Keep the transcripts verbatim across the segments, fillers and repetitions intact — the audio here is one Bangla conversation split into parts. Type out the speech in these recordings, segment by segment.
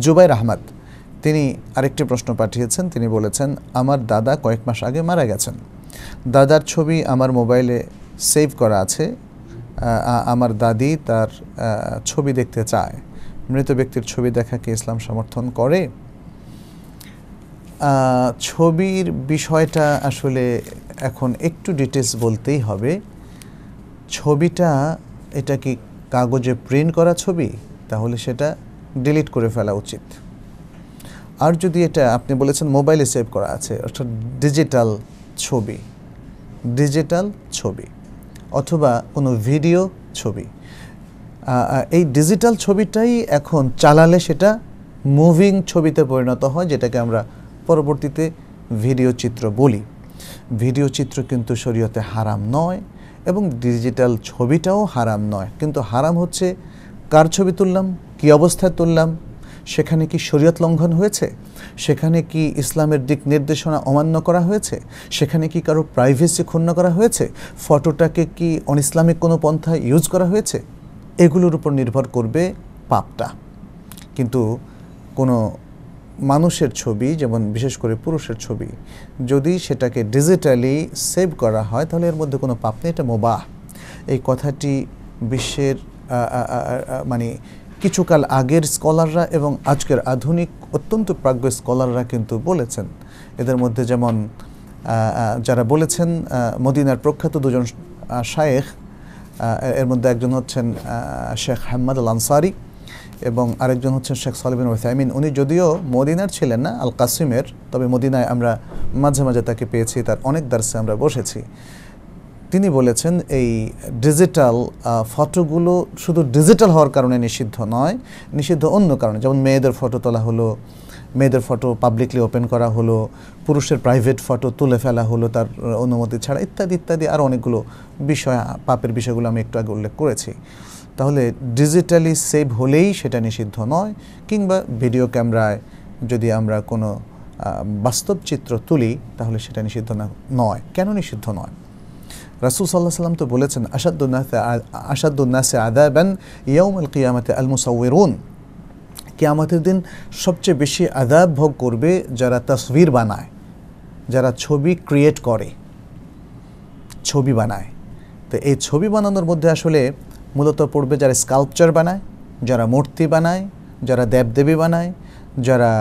জুবাইর আহমদ তিনি আরেকটি প্রশ্ন পাঠিয়েছেন। তিনি বলেছেন, আমার দাদা কয়েক মাস আগে মারা গেছেন। দাদার ছবি আমার মোবাইলে সেভ করা আছে। আমার দাদি তার ছবি দেখতে চায়। মৃত ব্যক্তির ছবি দেখাকে ইসলাম সমর্থন করে? ছবির বিষয়টা আসলে এখন একটু ডিটেলস বলতেই হবে। ছবিটা এটা কি কাগজে প্রিন্ট করা ছবি? তাহলে সেটা ডিলিট করে ফেলা উচিত। আর যদি এটা আপনি বলেছেন মোবাইলে সেভ করা আছে, অর্থাৎ ডিজিটাল ছবি, ডিজিটাল ছবি অথবা কোনো ভিডিও ছবি, এই ডিজিটাল ছবিটাই এখন চালালে সেটা মুভিং ছবিতে পরিণত হয়, যেটাকে আমরা পরবর্তীতে ভিডিও চিত্র বলি। ভিডিও চিত্র কিন্তু শরীয়তে হারাম নয় এবং ডিজিটাল ছবিটাও হারাম নয়। কিন্তু হারাম হচ্ছে কার ছবি তুললাম, কী অবস্থায় তুললাম, সেখানে কি শরীয়ত লঙ্ঘন হয়েছে, সেখানে কি ইসলামের দিক নির্দেশনা অমান্য করা হয়েছে, সেখানে কি কারো প্রাইভেসি ক্ষুণ্ণ করা হয়েছে, ফটোটাকে কি অনইসলামিক কোনো পন্থা ইউজ করা হয়েছে, এগুলোর উপর নির্ভর করবে পাপটা। কিন্তু কোনো মানুষের ছবি, যেমন বিশেষ করে পুরুষের ছবি, যদি সেটাকে ডিজিটালি সেভ করা হয় তাহলে এর মধ্যে কোনো পাপ নেই, এটা মুবাহ। এই কথাটি বিশ্বের মানে কিছুকাল আগের স্কলাররা এবং আজকের আধুনিক অত্যন্ত প্রাজ্ঞ স্কলাররা কিন্তু বলেছেন। এদের মধ্যে যেমন যারা বলেছেন মদিনার প্রখ্যাত দুজন শায়েখ, এর মধ্যে একজন হচ্ছেন শেখ হাম্মাদ আল আনসারি এবং আরেকজন হচ্ছেন শেখ সালেহ বিন উসাইমিন। উনি যদিও মদিনার ছিলেন না, আল কাসিমের, তবে মদিনায় আমরা মাঝে মাঝে তাকে পেয়েছি, তার অনেক দার্সে আমরা বসেছি। তিনি বলেছেন এই ডিজিটাল ফটোগুলো শুধু ডিজিটাল হওয়ার কারণে নিষিদ্ধ নয়, নিষিদ্ধ অন্য কারণে, যেমন মেয়েদের ফটো তোলা হলো, মেয়েদের ফটো পাবলিকলি ওপেন করা হলো, পুরুষের প্রাইভেট ফটো তুলে ফেলা হলো তার অনুমতি ছাড়া, ইত্যাদি ইত্যাদি আরও অনেকগুলো বিষয়, পাপের বিষয়গুলো আমি একটু আগে উল্লেখ করেছি। তাহলে ডিজিটালি সেভ হলেই সেটা নিষিদ্ধ নয়, কিংবা ভিডিও ক্যামেরায় যদি আমরা কোনো বাস্তব চিত্র তুলি তাহলে সেটা নিষিদ্ধ না নয়। কেন নিষিদ্ধ নয়? রাসূল সাল্লাল্লাহু আলাইহি ওয়াসাল্লাম তো বলেছেন, আশাদ্দুন্নাসে আশাদ্দুন্নাসে আযাবান ইয়াউমুল কিয়ামাতি আল মুসাউয়িরুন, কিয়ামতের দিন সবচেয়ে বেশি আযাব ভোগ করবে যারা তাসবির বানায়, যারা ছবি ক্রিয়েট করে, ছবি বানায়। তো এই ছবি বানানোর মধ্যে আসলে মূলত পড়বে যারা স্কাল্পচার বানায়, যারা মূর্তি বানায়, যারা দেবদেবী বানায়, যারা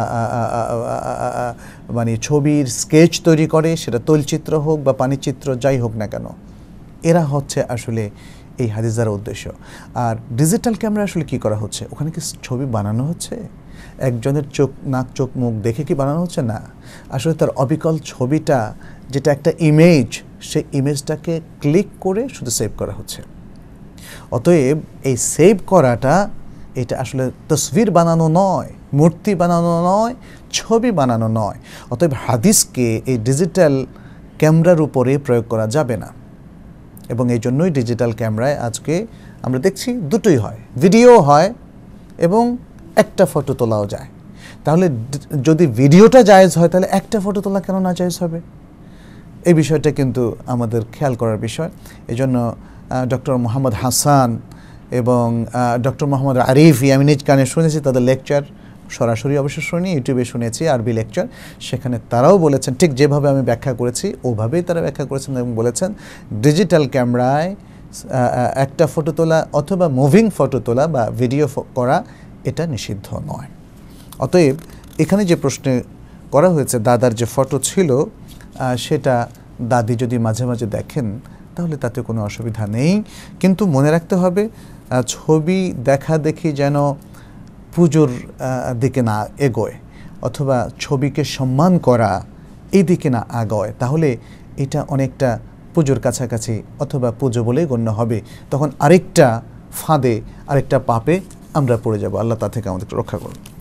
মানে ছবির স্কেচ তৈরি করে, সেটা তৈলচিত্র হোক বা পানিচিত্র যাই হোক না কেন, এরা হচ্ছে আসলে এই হাদিস দ্বারা উদ্দেশ্য। আর ডিজিটাল ক্যামেরা আসলে কি করা হচ্ছে? ওখানে কি ছবি বানানো হচ্ছে? একজনের চোখ, নাক, চোখ, মুখ দেখে কি বানানো হচ্ছে? না, আসলে তার অবিকল ছবিটা, যেটা একটা ইমেজ, সেই ইমেজটাকে ক্লিক করে শুধু সেভ করা হচ্ছে। অতএব এই সেভ করাটা, এটা আসলে তসবির বানানো নয়, মূর্তি বানানো নয়, ছবি বানানো নয়। অতএব হাদিসকে এই ডিজিটাল ক্যামেরার উপরে প্রয়োগ করা যাবে না। এবং এই জন্যই ডিজিটাল ক্যামেরায় আজকে আমরা দেখছি দুটোই হয়, ভিডিও হয় এবং একটা ফটো তোলাও যায়। তাহলে যদি ভিডিওটা জায়েজ হয় তাহলে একটা ফটো তোলা কেন না জায়েজ হবে? এই বিষয়টা কিন্তু আমাদের খেয়াল করার বিষয়। এই জন্য ডক্টর মোহাম্মদ হাসান এবং ডক্টর মোহাম্মদ আরিফ ইয়ামিনিজ কানে শুনেছি তাদের লেকচার, সরাসরি অবশ্য শুনি, ইউটিউবে শুনেছি আরবি লেকচার। সেখানে তারাও বলেছেন, ঠিক যেভাবে আমি ব্যাখ্যা করেছি ওভাবেই তারা ব্যাখ্যা করেছেন এবং বলেছেন ডিজিটাল ক্যামেরায় একটা ফটো তোলা অথবা মুভিং ফটো তোলা বা ভিডিও করা এটা নিষিদ্ধ নয়। অতএব এখানে যে প্রশ্নে করা হয়েছে, দাদার যে ফটো ছিল সেটা দাদি যদি মাঝে মাঝে দেখেন তাহলে তাতে কোনো অসুবিধা নেই। কিন্তু মনে রাখতে হবে, ছবি দেখা দেখি যেন পুজোর দিকে না এগোয় অথবা ছবিকে সম্মান করা এই দিকে না আগায়, তাহলে এটা অনেকটা পুজোর কাছাকাছি অথবা পুজো বলেই গণ্য হবে। তখন আরেকটা ফাঁদে, আরেকটা পাপে আমরা পড়ে যাব। আল্লাহ তা থেকে আমাদেরকে রক্ষা করুন।